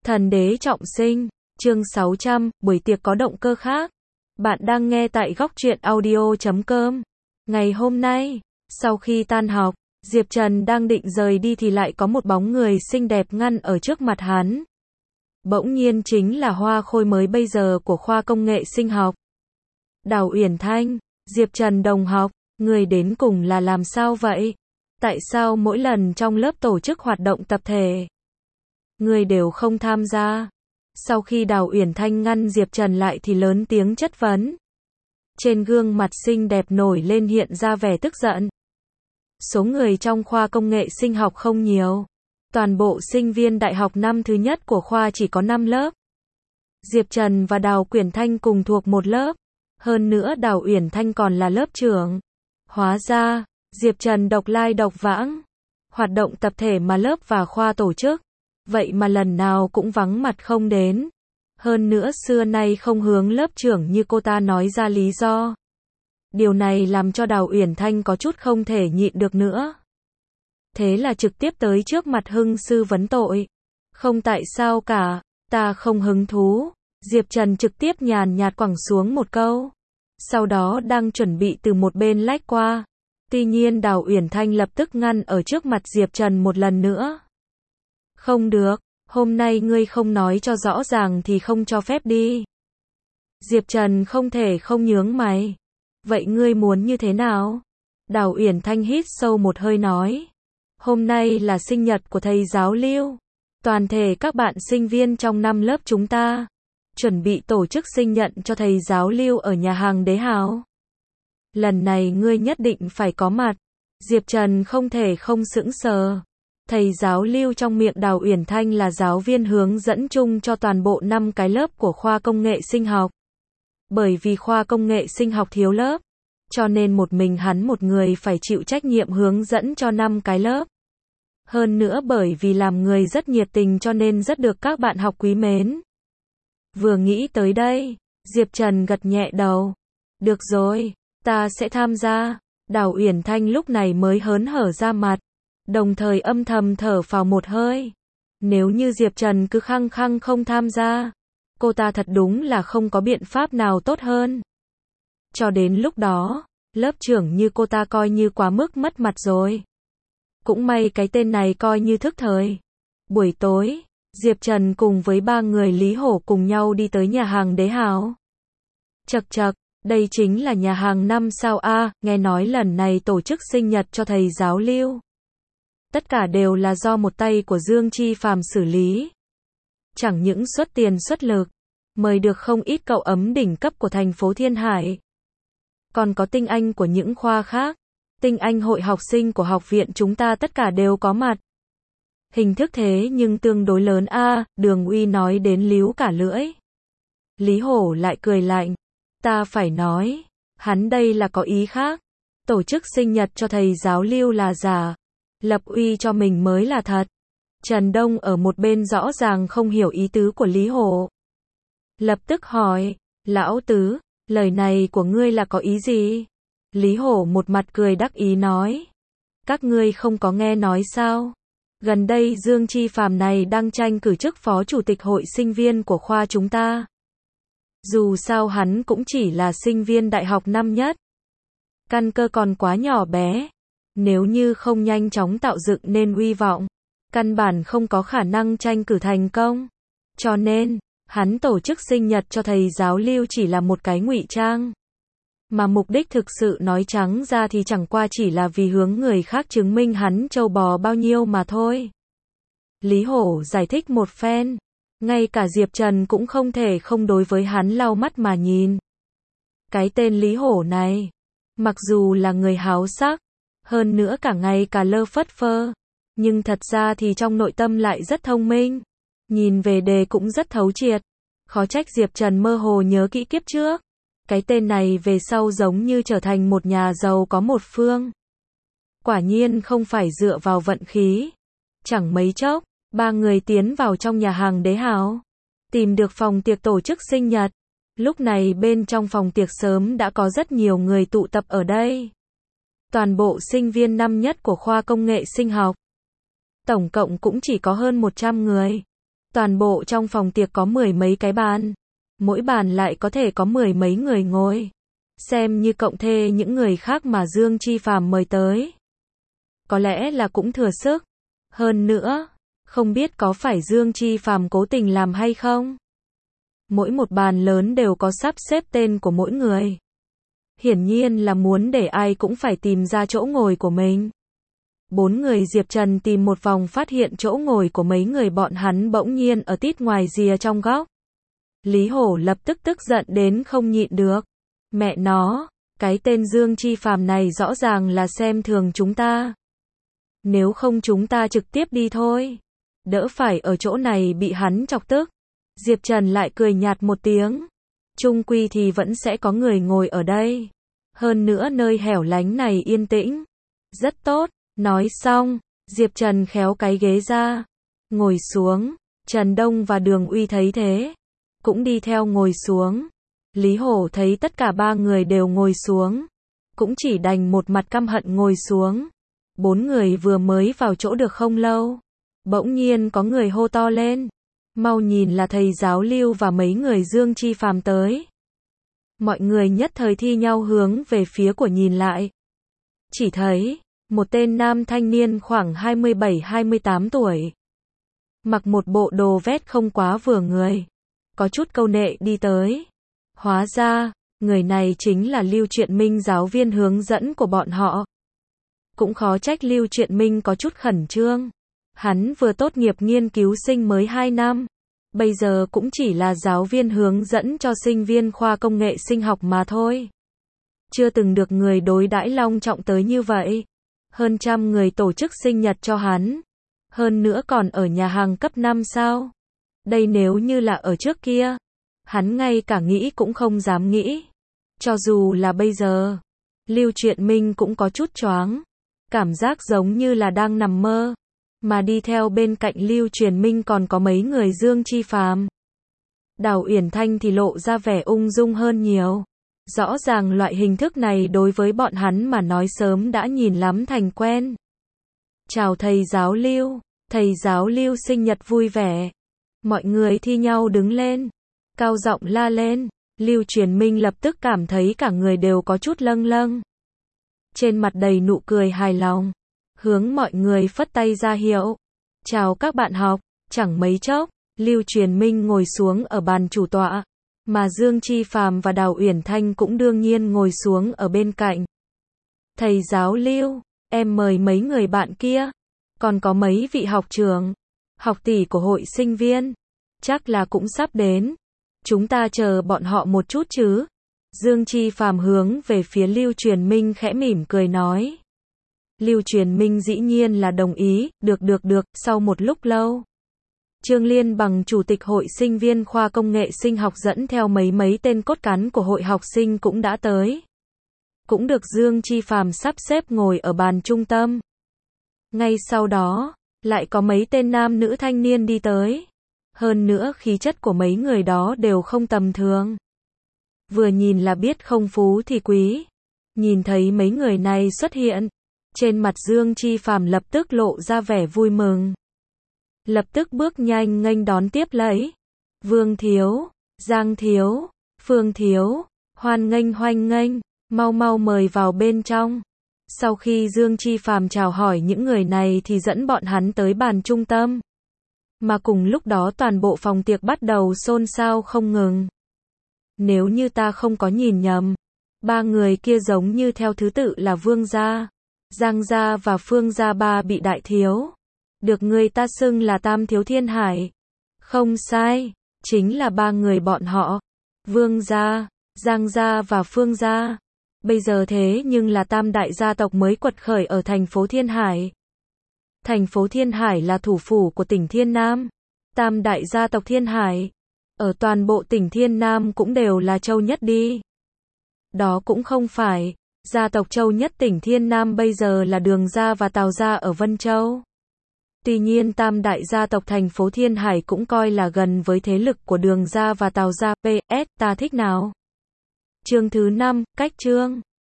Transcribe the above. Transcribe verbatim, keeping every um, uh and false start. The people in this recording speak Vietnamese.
Thần đế trọng sinh, chương sáu trăm, buổi tiệc có động cơ khác. Bạn đang nghe tại góc truyện audio chấm com. Ngày hôm nay, sau khi tan học, Diệp Trần đang định rời đi thì lại có một bóng người xinh đẹp ngăn ở trước mặt hắn. Bỗng nhiên chính là hoa khôi mới bây giờ của khoa công nghệ sinh học. Đào Uyển Thanh, Diệp Trần đồng học, người đến cùng là làm sao vậy? Tại sao mỗi lần trong lớp tổ chức hoạt động tập thể, người đều không tham gia? Sau khi Đào Uyển Thanh ngăn Diệp Trần lại thì lớn tiếng chất vấn. Trên gương mặt xinh đẹp nổi lên hiện ra vẻ tức giận. Số người trong khoa công nghệ sinh học không nhiều. Toàn bộ sinh viên đại học năm thứ nhất của khoa chỉ có năm lớp. Diệp Trần và Đào Uyển Thanh cùng thuộc một lớp. Hơn nữa Đào Uyển Thanh còn là lớp trưởng. Hóa ra, Diệp Trần độc lai độc vãng. Hoạt động tập thể mà lớp và khoa tổ chức, vậy mà lần nào cũng vắng mặt không đến. Hơn nữa xưa nay không hướng lớp trưởng như cô ta nói ra lý do. Điều này làm cho Đào Uyển Thanh có chút không thể nhịn được nữa. Thế là trực tiếp tới trước mặt Hưng sư vấn tội. Không tại sao cả, ta không hứng thú. Diệp Trần trực tiếp nhàn nhạt quẳng xuống một câu. Sau đó đang chuẩn bị từ một bên lách qua. Tuy nhiên Đào Uyển Thanh lập tức ngăn ở trước mặt Diệp Trần một lần nữa. Không được, hôm nay ngươi không nói cho rõ ràng thì không cho phép đi. Diệp Trần không thể không nhướng mày. Vậy ngươi muốn như thế nào? Đào Uyển Thanh hít sâu một hơi nói. Hôm nay là sinh nhật của thầy giáo Lưu. Toàn thể các bạn sinh viên trong năm lớp chúng ta chuẩn bị tổ chức sinh nhật cho thầy giáo Lưu ở nhà hàng Đế Hào. Lần này ngươi nhất định phải có mặt. Diệp Trần không thể không sững sờ. Thầy giáo Lưu trong miệng Đào Uyển Thanh là giáo viên hướng dẫn chung cho toàn bộ năm cái lớp của khoa công nghệ sinh học. Bởi vì khoa công nghệ sinh học thiếu lớp, cho nên một mình hắn một người phải chịu trách nhiệm hướng dẫn cho năm cái lớp. Hơn nữa bởi vì làm người rất nhiệt tình cho nên rất được các bạn học quý mến. Vừa nghĩ tới đây, Diệp Trần gật nhẹ đầu. Được rồi, ta sẽ tham gia. Đào Uyển Thanh lúc này mới hớn hở ra mặt, đồng thời âm thầm thở phào một hơi. Nếu như Diệp Trần cứ khăng khăng không tham gia, cô ta thật đúng là không có biện pháp nào tốt hơn. Cho đến lúc đó, lớp trưởng như cô ta coi như quá mức mất mặt rồi. Cũng may cái tên này coi như thức thời. Buổi tối, Diệp Trần cùng với ba người Lý Hổ cùng nhau đi tới nhà hàng Đế Hào. Chậc chậc, đây chính là nhà hàng năm sao a, nghe nói lần này tổ chức sinh nhật cho thầy giáo Lưu. Tất cả đều là do một tay của Dương Chi Phàm xử lý. Chẳng những xuất tiền xuất lực, mời được không ít cậu ấm đỉnh cấp của thành phố Thiên Hải. Còn có tinh anh của những khoa khác. Tinh anh hội học sinh của học viện chúng ta tất cả đều có mặt. Hình thức thế nhưng tương đối lớn a, Đường Uy nói đến líu cả lưỡi. Lý Hổ lại cười lạnh. Ta phải nói, hắn đây là có ý khác. Tổ chức sinh nhật cho thầy giáo Lưu là giả, lập uy cho mình mới là thật. Trần Đông ở một bên rõ ràng không hiểu ý tứ của Lý Hổ. Lập tức hỏi, lão tứ, lời này của ngươi là có ý gì? Lý Hổ một mặt cười đắc ý nói. Các ngươi không có nghe nói sao? Gần đây Dương Chi Phàm này đang tranh cử chức phó chủ tịch hội sinh viên của khoa chúng ta. Dù sao hắn cũng chỉ là sinh viên đại học năm nhất. Căn cơ còn quá nhỏ bé. Nếu như không nhanh chóng tạo dựng nên uy vọng, căn bản không có khả năng tranh cử thành công. Cho nên, hắn tổ chức sinh nhật cho thầy giáo Lưu chỉ là một cái ngụy trang. Mà mục đích thực sự nói trắng ra thì chẳng qua chỉ là vì hướng người khác chứng minh hắn trâu bò bao nhiêu mà thôi. Lý Hổ giải thích một phen. Ngay cả Diệp Trần cũng không thể không đối với hắn lau mắt mà nhìn. Cái tên Lý Hổ này, mặc dù là người háo sắc, hơn nữa cả ngày cả lơ phất phơ, nhưng thật ra thì trong nội tâm lại rất thông minh. Nhìn về đề cũng rất thấu triệt. Khó trách Diệp Trần mơ hồ nhớ kỹ kiếp trước. Cái tên này về sau giống như trở thành một nhà giàu có một phương. Quả nhiên không phải dựa vào vận khí. Chẳng mấy chốc, ba người tiến vào trong nhà hàng Đế Hào, tìm được phòng tiệc tổ chức sinh nhật. Lúc này bên trong phòng tiệc sớm đã có rất nhiều người tụ tập ở đây. Toàn bộ sinh viên năm nhất của khoa công nghệ sinh học. Tổng cộng cũng chỉ có hơn một trăm người. Toàn bộ trong phòng tiệc có mười mấy cái bàn. Mỗi bàn lại có thể có mười mấy người ngồi. Xem như cộng thê những người khác mà Dương Chi Phàm mời tới. Có lẽ là cũng thừa sức. Hơn nữa, không biết có phải Dương Chi Phàm cố tình làm hay không? Mỗi một bàn lớn đều có sắp xếp tên của mỗi người. Hiển nhiên là muốn để ai cũng phải tìm ra chỗ ngồi của mình. Bốn người Diệp Trần tìm một vòng phát hiện chỗ ngồi của mấy người bọn hắn bỗng nhiên ở tít ngoài rìa trong góc. Lý Hổ lập tức tức giận đến không nhịn được. Mẹ nó, cái tên Dương Chi Phàm này rõ ràng là xem thường chúng ta. Nếu không chúng ta trực tiếp đi thôi. Đỡ phải ở chỗ này bị hắn chọc tức. Diệp Trần lại cười nhạt một tiếng. Chung quy thì vẫn sẽ có người ngồi ở đây. Hơn nữa nơi hẻo lánh này yên tĩnh. Rất tốt. Nói xong, Diệp Trần khéo cái ghế ra. Ngồi xuống. Trần Đông và Đường Uy thấy thế. Cũng đi theo ngồi xuống. Lý Hổ thấy tất cả ba người đều ngồi xuống. Cũng chỉ đành một mặt căm hận ngồi xuống. Bốn người vừa mới vào chỗ được không lâu. Bỗng nhiên có người hô to lên. Mau nhìn là thầy giáo Lưu và mấy người Dương Chi Phàm tới. Mọi người nhất thời thi nhau hướng về phía của nhìn lại. Chỉ thấy, một tên nam thanh niên khoảng hai mươi bảy hai mươi tám tuổi. Mặc một bộ đồ vest không quá vừa người. Có chút câu nệ đi tới. Hóa ra, người này chính là Lưu Truyện Minh giáo viên hướng dẫn của bọn họ. Cũng khó trách Lưu Truyện Minh có chút khẩn trương. Hắn vừa tốt nghiệp nghiên cứu sinh mới hai năm. Bây giờ cũng chỉ là giáo viên hướng dẫn cho sinh viên khoa công nghệ sinh học mà thôi. Chưa từng được người đối đãi long trọng tới như vậy. Hơn trăm người tổ chức sinh nhật cho hắn. Hơn nữa còn ở nhà hàng cấp năm sao. Đây nếu như là ở trước kia. Hắn ngay cả nghĩ cũng không dám nghĩ. Cho dù là bây giờ. Lưu Truyện Minh cũng có chút choáng. Cảm giác giống như là đang nằm mơ. Mà đi theo bên cạnh Lưu Truyện Minh còn có mấy người Dương Chi Phàm. Đào Uyển Thanh thì lộ ra vẻ ung dung hơn nhiều. Rõ ràng loại hình thức này đối với bọn hắn mà nói sớm đã nhìn lắm thành quen. Chào thầy giáo Lưu, thầy giáo Lưu sinh nhật vui vẻ. Mọi người thi nhau đứng lên, cao giọng la lên. Lưu Truyện Minh lập tức cảm thấy cả người đều có chút lâng lâng. Trên mặt đầy nụ cười hài lòng. Hướng mọi người phất tay ra hiệu. Chào các bạn học. Chẳng mấy chốc, Lưu Truyện Minh ngồi xuống ở bàn chủ tọa. Mà Dương Chi Phàm và Đào Uyển Thanh cũng đương nhiên ngồi xuống ở bên cạnh. Thầy giáo Lưu, em mời mấy người bạn kia. Còn có mấy vị học trưởng, học tỷ của hội sinh viên. Chắc là cũng sắp đến. Chúng ta chờ bọn họ một chút chứ. Dương Chi Phàm hướng về phía Lưu Truyện Minh khẽ mỉm cười nói. Lưu Truyện Minh dĩ nhiên là đồng ý, được được được, sau một lúc lâu. Trương Liên Bằng chủ tịch hội sinh viên khoa công nghệ sinh học dẫn theo mấy mấy tên cốt cán của hội học sinh cũng đã tới. Cũng được Dương Chi Phàm sắp xếp ngồi ở bàn trung tâm. Ngay sau đó, lại có mấy tên nam nữ thanh niên đi tới. Hơn nữa khí chất của mấy người đó đều không tầm thường. Vừa nhìn là biết không phú thì quý. Nhìn thấy mấy người này xuất hiện. Trên mặt Dương Chi Phàm lập tức lộ ra vẻ vui mừng. Lập tức bước nhanh nghênh đón tiếp lấy. Vương Thiếu, Giang Thiếu, Phương Thiếu, hoan nghênh hoan nghênh, mau mau mời vào bên trong. Sau khi Dương Chi Phàm chào hỏi những người này thì dẫn bọn hắn tới bàn trung tâm. Mà cùng lúc đó toàn bộ phòng tiệc bắt đầu xôn xao không ngừng. Nếu như ta không có nhìn nhầm, ba người kia giống như theo thứ tự là Vương gia, Giang gia và Phương gia ba bị đại thiếu. Được người ta xưng là Tam Thiếu Thiên Hải. Không sai, chính là ba người bọn họ. Vương gia, Giang gia và Phương gia. Bây giờ thế nhưng là tam đại gia tộc mới quật khởi ở thành phố Thiên Hải. Thành phố Thiên Hải là thủ phủ của tỉnh Thiên Nam. Tam đại gia tộc Thiên Hải. Ở toàn bộ tỉnh Thiên Nam cũng đều là châu nhất đi. Đó cũng không phải. Gia tộc châu nhất tỉnh Thiên Nam bây giờ là Đường gia và Tào gia ở Vân Châu. Tuy nhiên tam đại gia tộc thành phố Thiên Hải cũng coi là gần với thế lực của Đường gia và Tào gia. pê ét Ta thích nào? Chương thứ năm, cách chương.